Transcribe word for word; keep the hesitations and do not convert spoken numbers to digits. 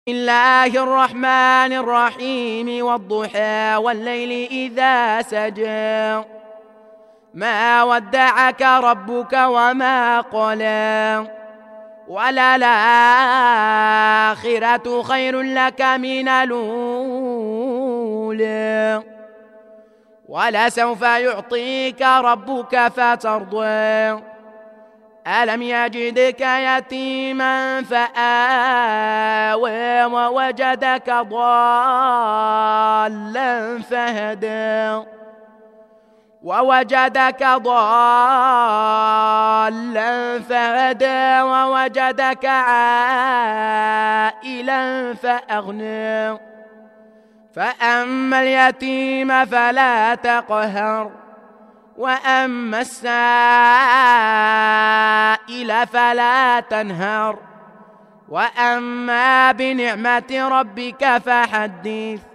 بسم الله الرحمن الرحيم والضحى والليل إذا سجى ما ودعك ربك وما قلى وللآخرة خير لك من الأولى ولسوف يعطيك ربك فترضى ألم يجدك يتيما فآوى ووجدك ضالا فهدى ووجدك ضالا فهدى ووجدك عائلا فأغنى فأما اليتيم فلا تقهر وأما السائل فلا تنهر وأما بنعمة ربك فحدث